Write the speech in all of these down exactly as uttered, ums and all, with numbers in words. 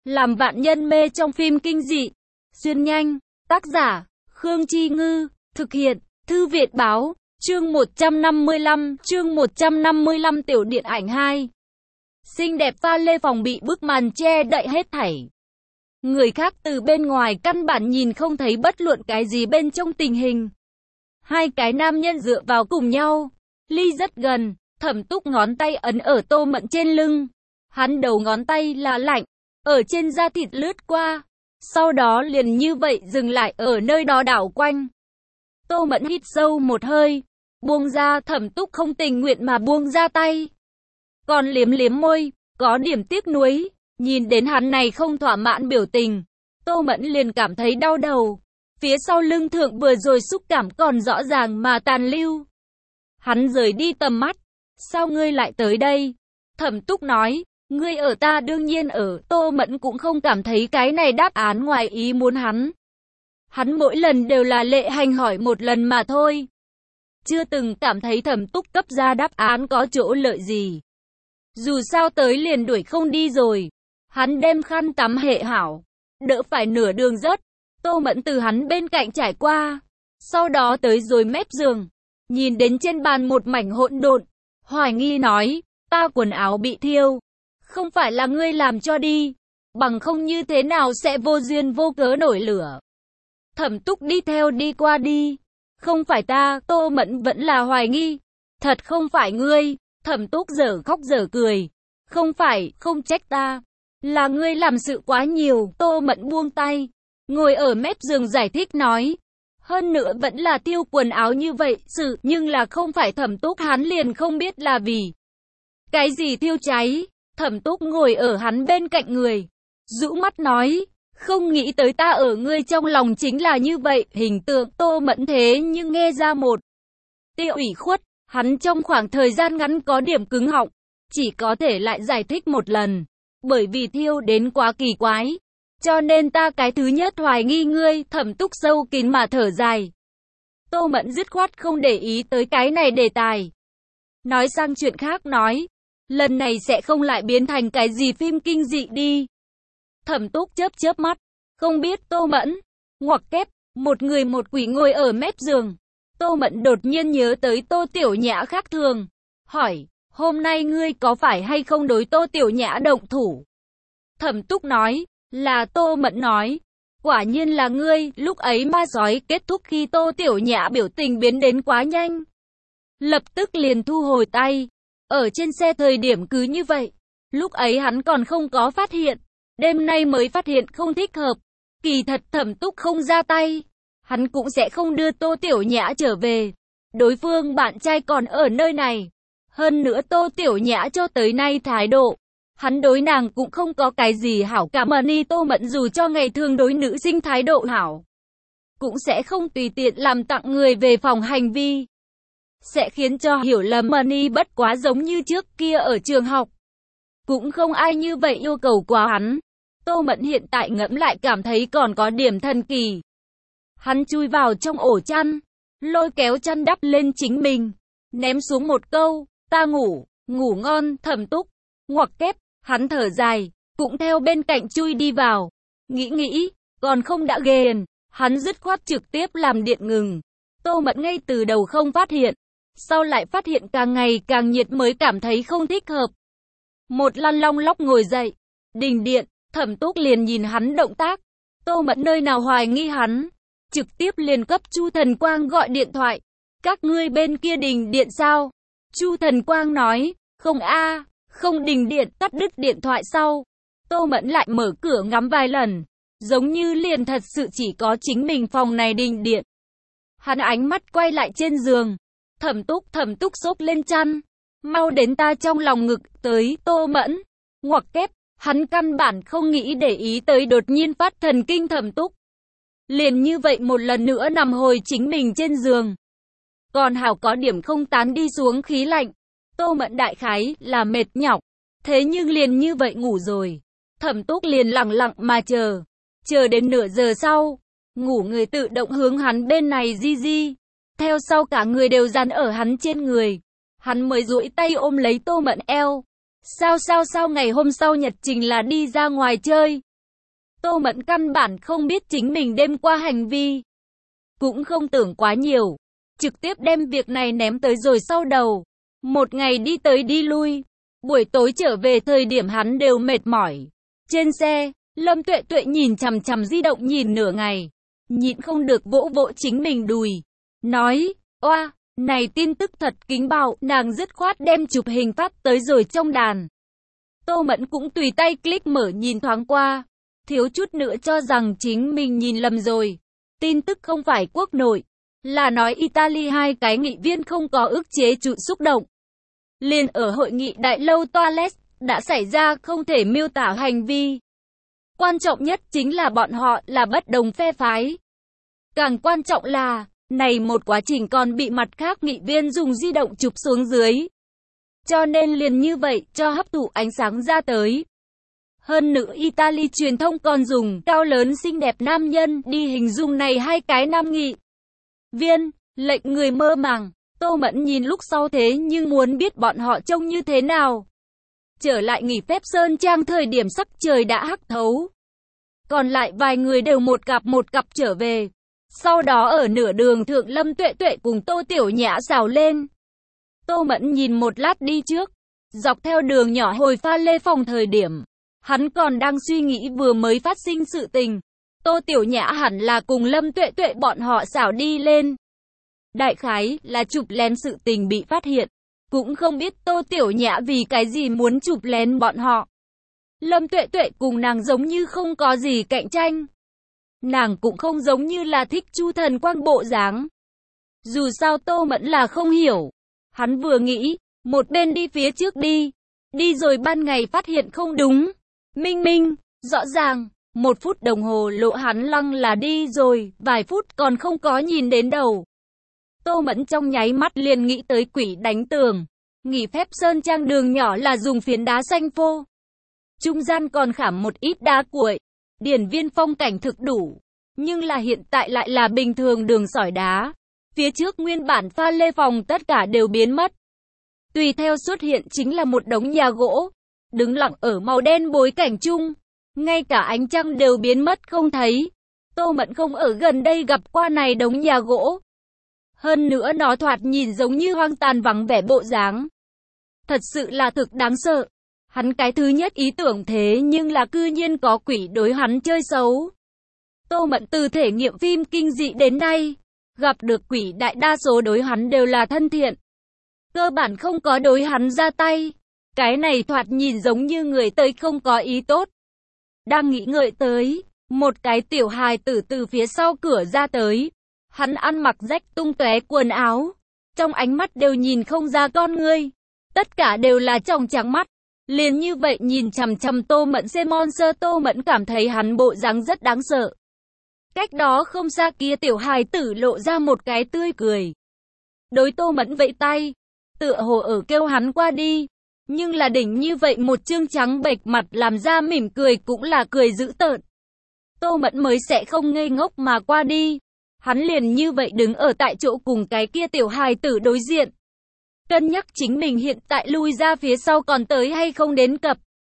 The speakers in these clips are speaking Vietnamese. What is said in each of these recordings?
Làm vạn nhân mê trong phim kinh dị. Xuyên nhanh. Tác giả, Khương Chi Ngư. Thực hiện, Thư viện Báo. Chương một trăm năm mươi lăm, chương một trăm năm mươi lăm tiểu điện ảnh hai. Xinh đẹp pha lê phòng bị bức màn che đậy hết thảy. Người khác từ bên ngoài căn bản nhìn không thấy bất luận cái gì bên trong tình hình. Hai cái nam nhân dựa vào cùng nhau, ly rất gần, Thẩm Túc ngón tay ấn ở Tô Mẫn trên lưng. Hắn đầu ngón tay là lạnh, ở trên da thịt lướt qua, sau đó liền như vậy dừng lại ở nơi đó đảo quanh. Tô Mẫn hít sâu một hơi, buông ra, Thẩm Túc không tình nguyện mà buông ra tay. Còn liếm liếm môi, có điểm tiếc nuối, nhìn đến hắn này không thỏa mãn biểu tình, Tô Mẫn liền cảm thấy đau đầu. Phía sau lưng thượng vừa rồi xúc cảm còn rõ ràng mà tàn lưu. Hắn rời đi tầm mắt. Sao ngươi lại tới đây? Thẩm Túc nói, ngươi ở ta đương nhiên ở. Tô Mẫn cũng không cảm thấy cái này đáp án ngoài ý muốn hắn. Hắn mỗi lần đều là lệ hành hỏi một lần mà thôi. Chưa từng cảm thấy Thẩm Túc cấp ra đáp án có chỗ lợi gì. Dù sao tới liền đuổi không đi rồi. Hắn đem khăn tắm hệ hảo, đỡ phải nửa đường rớt. Tô Mẫn từ hắn bên cạnh trải qua, sau đó tới rồi mép giường, nhìn đến trên bàn một mảnh hỗn độn, hoài nghi nói, ta quần áo bị thiêu, không phải là ngươi làm cho đi, bằng không như thế nào sẽ vô duyên vô cớ nổi lửa. Thẩm Túc đi theo đi qua đi, không phải ta. Tô Mẫn vẫn là hoài nghi, thật không phải ngươi. Thẩm Túc dở khóc dở cười, không phải, không trách ta, là ngươi làm sự quá nhiều. Tô Mẫn buông tay, ngồi ở mép giường giải thích nói, hơn nữa vẫn là tiêu quần áo như vậy, sự, nhưng là không phải. Thẩm Túc hắn liền không biết là vì cái gì thiêu cháy. Thẩm Túc ngồi ở hắn bên cạnh người, rũ mắt nói, không nghĩ tới ta ở ngươi trong lòng chính là như vậy. Hình tượng Tô Mẫn thế nhưng nghe ra một tia ủy khuất, hắn trong khoảng thời gian ngắn có điểm cứng họng, chỉ có thể lại giải thích một lần, bởi vì thiêu đến quá kỳ quái. Cho nên ta cái thứ nhất hoài nghi ngươi. Thẩm Túc sâu kín mà thở dài. Tô Mẫn dứt khoát không để ý tới cái này đề tài. Nói sang chuyện khác nói, lần này sẽ không lại biến thành cái gì phim kinh dị đi. Thẩm Túc chớp chớp mắt, không biết. Tô Mẫn, ngoặc kép, một người một quỷ ngồi ở mép giường. Tô Mẫn đột nhiên nhớ tới Tô Tiểu Nhã khác thường, hỏi, hôm nay ngươi có phải hay không đối Tô Tiểu Nhã động thủ? Thẩm Túc nói, là. Tô Mẫn nói, quả nhiên là ngươi. Lúc ấy ma sói kết thúc khi Tô Tiểu Nhã biểu tình biến đến quá nhanh, lập tức liền thu hồi tay. Ở trên xe thời điểm cứ như vậy, lúc ấy hắn còn không có phát hiện, đêm nay mới phát hiện không thích hợp. Kỳ thật Thẩm Túc không ra tay, hắn cũng sẽ không đưa Tô Tiểu Nhã trở về. Đối phương bạn trai còn ở nơi này. Hơn nữa Tô Tiểu Nhã cho tới nay thái độ, hắn đối nàng cũng không có cái gì hảo cảm. Mani Tô Mẫn dù cho ngày thường đối nữ sinh thái độ hảo, cũng sẽ không tùy tiện làm tặng người về phòng. Hành vi sẽ khiến cho hiểu lầm. Mani bất quá giống như trước kia ở trường học, cũng không ai như vậy yêu cầu quá hắn. Tô Mẫn hiện tại ngẫm lại cảm thấy còn có điểm thần kỳ. Hắn chui vào trong ổ chăn, lôi kéo chăn đắp lên chính mình, ném xuống một câu, ta ngủ, ngủ ngon. Thẩm Túc, ngoặc kép, hắn thở dài, cũng theo bên cạnh chui đi vào. Nghĩ nghĩ, còn không đã ghiền, hắn dứt khoát trực tiếp làm điện ngừng. Tô Mẫn ngay từ đầu không phát hiện, sau lại phát hiện càng ngày càng nhiệt mới cảm thấy không thích hợp. Một lăn long lóc ngồi dậy, đình điện. Thẩm Túc liền nhìn hắn động tác. Tô Mẫn nơi nào hoài nghi hắn, trực tiếp liền cấp Chu Thần Quang gọi điện thoại. Các ngươi bên kia đình điện sao? Chu Thần Quang nói, không a, không đình điện. Cắt đứt điện thoại sau, Tô Mẫn lại mở cửa ngắm vài lần, giống như liền thật sự chỉ có chính mình phòng này đình điện. Hắn ánh mắt quay lại trên giường. Thẩm Túc, Thẩm Túc xốc lên chăn, mau đến ta trong lòng ngực tới. Tô Mẫn, ngoặc kép, hắn căn bản không nghĩ để ý tới đột nhiên phát thần kinh Thẩm Túc. Liền như vậy một lần nữa nằm hồi chính mình trên giường. Còn hảo có điểm không tán đi xuống khí lạnh. Tô Mẫn đại khái là mệt nhọc, thế nhưng liền như vậy ngủ rồi. Thẩm Túc liền lặng lặng mà chờ, chờ đến nửa giờ sau, ngủ người tự động hướng hắn bên này di di, theo sau cả người đều dán ở hắn trên người. Hắn mới duỗi tay ôm lấy Tô Mẫn eo. Sao sao sao ngày hôm sau nhật trình là đi ra ngoài chơi. Tô Mẫn căn bản không biết chính mình đêm qua hành vi. Cũng không tưởng quá nhiều. Trực tiếp đem việc này ném tới rồi sau đầu. Một ngày đi tới đi lui. Buổi tối trở về thời điểm hắn đều mệt mỏi. Trên xe, Lâm Tuệ Tuệ nhìn chằm chằm di động nhìn nửa ngày. Nhịn không được vỗ vỗ chính mình đùi. Nói, oa, này tin tức thật kính bạo, nàng dứt khoát đem chụp hình phát tới rồi trong đàn. Tô Mẫn cũng tùy tay click mở nhìn thoáng qua. Thiếu chút nữa cho rằng chính mình nhìn lầm rồi. Tin tức không phải quốc nội, là nói Italy hai cái nghị viên không có ức chế trụ xúc động. Liền ở hội nghị đại lâu toilet, đã xảy ra không thể miêu tả hành vi. Quan trọng nhất chính là bọn họ là bất đồng phe phái. Càng quan trọng là, này một quá trình còn bị mặt khác nghị viên dùng di động chụp xuống dưới. Cho nên liền như vậy cho hấp thụ ánh sáng ra tới. Hơn nữa Italy truyền thông còn dùng cao lớn xinh đẹp nam nhân đi hình dung này hai cái nam nghị viên, lệnh người mơ màng. Tô Mẫn nhìn lúc sau thế nhưng muốn biết bọn họ trông như thế nào. Trở lại nghỉ phép Sơn Trang thời điểm sắc trời đã hắc thấu. Còn lại vài người đều một cặp một cặp trở về. Sau đó ở nửa đường thượng Lâm Tuệ Tuệ cùng Tô Tiểu Nhã xào lên. Tô Mẫn nhìn một lát đi trước. Dọc theo đường nhỏ hồi pha lê phòng thời điểm. Hắn còn đang suy nghĩ vừa mới phát sinh sự tình. Tô Tiểu Nhã hẳn là cùng Lâm Tuệ Tuệ bọn họ xảo đi lên. Đại khái là chụp lén sự tình bị phát hiện. Cũng không biết Tô Tiểu Nhã vì cái gì muốn chụp lén bọn họ. Lâm Tuệ Tuệ cùng nàng giống như không có gì cạnh tranh. Nàng cũng không giống như là thích Chu Thần Quang bộ dáng. Dù sao Tô Mẫn là không hiểu. Hắn vừa nghĩ, một bên đi phía trước đi. Đi rồi ban ngày phát hiện không đúng. Minh minh, rõ ràng, một phút đồng hồ lộ hắn lăng là đi rồi, vài phút còn không có nhìn đến đầu. Tô Mẫn trong nháy mắt liền nghĩ tới quỷ đánh tường. Nghỉ phép Sơn Trang đường nhỏ là dùng phiến đá xanh phô. Trung gian còn khảm một ít đá cuội. Điển viên phong cảnh thực đủ. Nhưng là hiện tại lại là bình thường đường sỏi đá. Phía trước nguyên bản pha lê phòng tất cả đều biến mất. Tùy theo xuất hiện chính là một đống nhà gỗ. Đứng lặng ở màu đen bối cảnh chung. Ngay cả ánh trăng đều biến mất không thấy. Tô Mẫn không ở gần đây gặp qua này đống nhà gỗ. Hơn nữa nó thoạt nhìn giống như hoang tàn vắng vẻ bộ dáng. Thật sự là thực đáng sợ. Hắn cái thứ nhất ý tưởng thế nhưng là cư nhiên có quỷ đối hắn chơi xấu. Tô Mẫn từ thể nghiệm phim kinh dị đến nay, gặp được quỷ đại đa số đối hắn đều là thân thiện. Cơ bản không có đối hắn ra tay. Cái này thoạt nhìn giống như người tới không có ý tốt. Đang nghĩ ngợi tới, một cái tiểu hài tử từ phía sau cửa ra tới. Hắn ăn mặc rách tung tóe quần áo. Trong ánh mắt đều nhìn không ra con ngươi. Tất cả đều là tròng trắng mắt. Liền như vậy nhìn chằm chằm Tô Mẫn xem monster. Tô Mẫn cảm thấy hắn bộ dáng rất đáng sợ. Cách đó không xa kia tiểu hài tử lộ ra một cái tươi cười. Đối Tô Mẫn vẫy tay. Tựa hồ ở kêu hắn qua đi. Nhưng là đỉnh như vậy một trương trắng bệch mặt làm ra mỉm cười cũng là cười dữ tợn. Tô Mẫn mới sẽ không ngây ngốc mà qua đi. Hắn liền như vậy đứng ở tại chỗ cùng cái kia tiểu hài tử đối diện. Cân nhắc chính mình hiện tại lui ra phía sau còn tới hay không đến cập.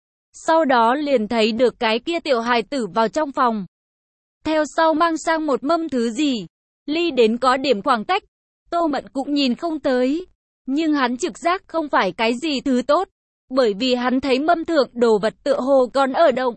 Sau đó liền thấy được cái kia tiểu hài tử vào trong phòng. Theo sau mang sang một mâm thứ gì. Ly đến có điểm khoảng cách. Tô Mẫn cũng nhìn không tới. Nhưng hắn trực giác không phải cái gì thứ tốt. Bởi vì hắn thấy mâm thượng đồ vật tựa hồ còn ở động.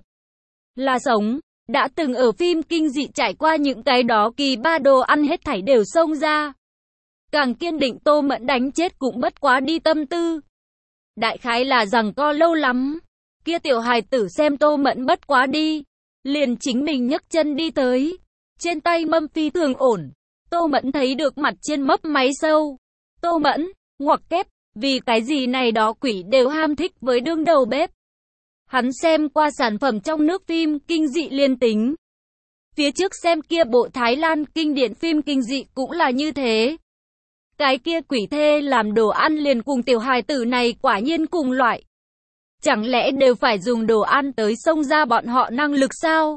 Là sống. Đã từng ở phim kinh dị trải qua những cái đó kỳ ba đồ ăn hết thảy đều xông ra. Càng kiên định Tô Mẫn đánh chết cũng bất quá đi tâm tư. Đại khái là rằng co lâu lắm. Kia tiểu hài tử xem Tô Mẫn bất quá đi. Liền chính mình nhấc chân đi tới. Trên tay mâm phi thường ổn. Tô Mẫn thấy được mặt trên mấp máy sâu. Tô Mẫn, ngoặc kép, vì cái gì này đó quỷ đều ham thích với đương đầu bếp. Hắn xem qua sản phẩm trong nước phim kinh dị liên tính. Phía trước xem kia bộ Thái Lan kinh điển phim kinh dị cũng là như thế. Cái kia quỷ thê làm đồ ăn liền cùng tiểu hài tử này quả nhiên cùng loại. Chẳng lẽ đều phải dùng đồ ăn tới xông ra bọn họ năng lực sao?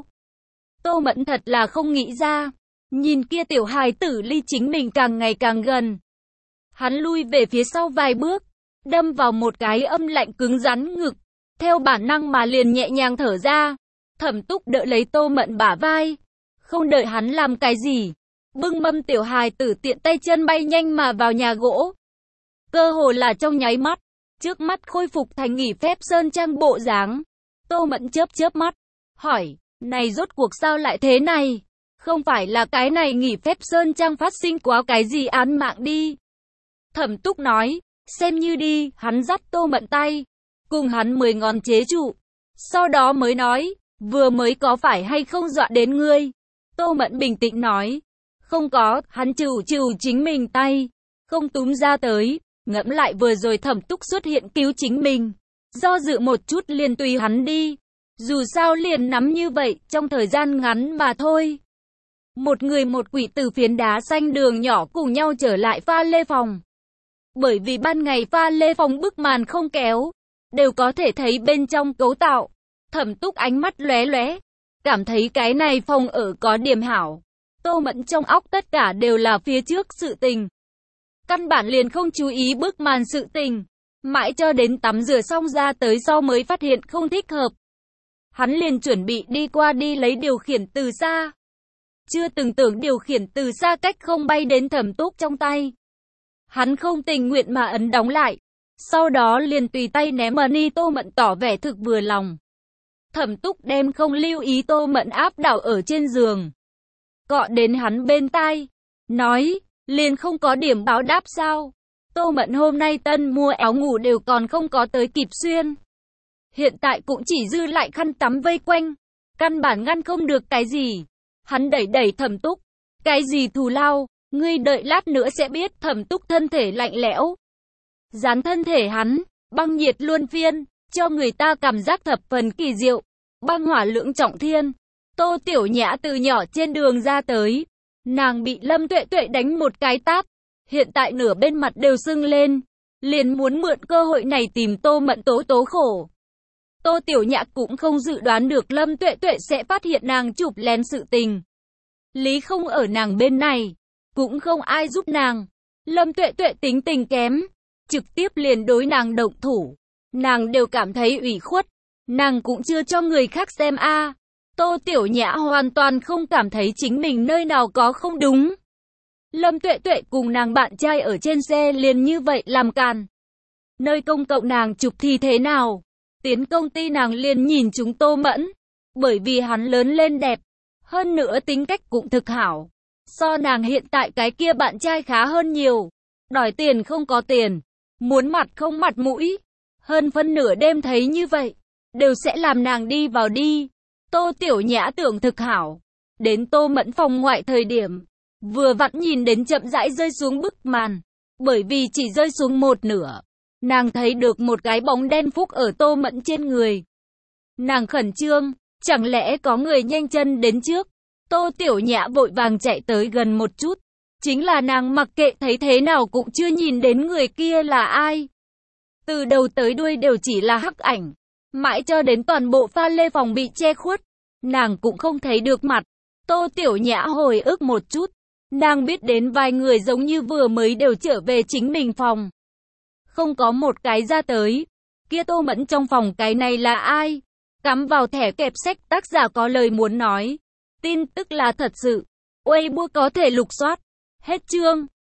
Tô Mẫn thật là không nghĩ ra. Nhìn kia tiểu hài tử ly chính mình càng ngày càng gần. Hắn lui về phía sau vài bước, đâm vào một cái âm lạnh cứng rắn ngực. Theo bản năng mà liền nhẹ nhàng thở ra. Thẩm Túc đỡ lấy Tô Mẫn bả vai, không đợi hắn làm cái gì, bưng mâm tiểu hài tử tiện tay chân bay nhanh mà vào nhà gỗ. Cơ hồ là trong nháy mắt, trước mắt khôi phục thành nghỉ phép sơn trang bộ dáng. Tô Mẫn chớp chớp mắt, hỏi, này rốt cuộc sao lại thế này? Không phải là cái này nghỉ phép sơn trang phát sinh quá cái gì án mạng đi. Thẩm Túc nói, xem như đi, hắn dắt Tô Mẫn tay, cùng hắn mười ngón chế trụ. Sau đó mới nói, vừa mới có phải hay không dọa đến ngươi? Tô Mẫn bình tĩnh nói, không có, hắn trừ trừ chính mình tay, không túm ra tới, ngẫm lại vừa rồi Thẩm Túc xuất hiện cứu chính mình. Do dự một chút liền tùy hắn đi, dù sao liền nắm như vậy, trong thời gian ngắn mà thôi. Một người một quỷ từ phiến đá xanh đường nhỏ cùng nhau trở lại pha lê phòng. Bởi vì ban ngày pha lê phòng bức màn không kéo, đều có thể thấy bên trong cấu tạo. Thẩm Túc ánh mắt lóe lóe, cảm thấy cái này phòng ở có điểm hảo. Tô Mẫn trong óc tất cả đều là phía trước sự tình. Căn bản liền không chú ý bức màn sự tình. Mãi cho đến tắm rửa xong ra tới sau mới phát hiện không thích hợp. Hắn liền chuẩn bị đi qua đi lấy điều khiển từ xa. Chưa từng tưởng điều khiển từ xa cách không bay đến Thẩm Túc trong tay. Hắn không tình nguyện mà ấn đóng lại. Sau đó liền tùy tay ném mà đi. Tô Mẫn tỏ vẻ thực vừa lòng. Thẩm Túc đem không lưu ý Tô Mẫn áp đảo ở trên giường. Cọ đến hắn bên tai. Nói, liền không có điểm báo đáp sao? Tô Mẫn hôm nay tân mua áo ngủ đều còn không có tới kịp xuyên. Hiện tại cũng chỉ dư lại khăn tắm vây quanh. Căn bản ngăn không được cái gì. Hắn đẩy đẩy Thẩm Túc. Cái gì thù lao, ngươi đợi lát nữa sẽ biết. Thẩm Túc thân thể lạnh lẽo. Dán thân thể hắn, băng nhiệt luân phiên, cho người ta cảm giác thập phần kỳ diệu. Băng hỏa lưỡng trọng thiên. Tô Tiểu Nhã từ nhỏ trên đường ra tới. Nàng bị Lâm Tuệ Tuệ đánh một cái tát. Hiện tại nửa bên mặt đều sưng lên. Liền muốn mượn cơ hội này tìm Tô Mẫn tố tố khổ. Tô Tiểu Nhã cũng không dự đoán được Lâm Tuệ Tuệ sẽ phát hiện nàng chụp lén sự tình. Lý không ở nàng bên này. Cũng không ai giúp nàng. Lâm Tuệ Tuệ tính tình kém. Trực tiếp liền đối nàng động thủ. Nàng đều cảm thấy ủy khuất. Nàng cũng chưa cho người khác xem a. À. Tô Tiểu Nhã hoàn toàn không cảm thấy chính mình nơi nào có không đúng. Lâm Tuệ Tuệ cùng nàng bạn trai ở trên xe liền như vậy làm càn. Nơi công cộng nàng chụp thì thế nào? Tiến công ty nàng liền nhìn chúng Tô Mẫn. Bởi vì hắn lớn lên đẹp. Hơn nữa tính cách cũng thực hảo. So nàng hiện tại cái kia bạn trai khá hơn nhiều. Đòi tiền không có tiền. Muốn mặt không mặt mũi. Hơn phân nửa đêm thấy như vậy. Đều sẽ làm nàng đi vào đi. Tô Tiểu Nhã tưởng thực hảo. Đến Tô Mẫn phòng ngoại thời điểm. Vừa vặn nhìn đến chậm rãi rơi xuống bức màn. Bởi vì chỉ rơi xuống một nửa. Nàng thấy được một cái bóng đen phúc ở Tô Mẫn trên người. Nàng khẩn trương. Chẳng lẽ có người nhanh chân đến trước. Tô Tiểu Nhã vội vàng chạy tới gần một chút. Chính là nàng mặc kệ thấy thế nào cũng chưa nhìn đến người kia là ai. Từ đầu tới đuôi đều chỉ là hắc ảnh. Mãi cho đến toàn bộ pha lê phòng bị che khuất. Nàng cũng không thấy được mặt. Tô Tiểu Nhã hồi ức một chút. Nàng biết đến vài người giống như vừa mới đều trở về chính mình phòng. Không có một cái ra tới. Kia Tô Mẫn trong phòng cái này là ai? Cắm vào thẻ kẹp sách tác giả có lời muốn nói. Tin tức là thật sự. Weibo có thể lục soát. Hết chương.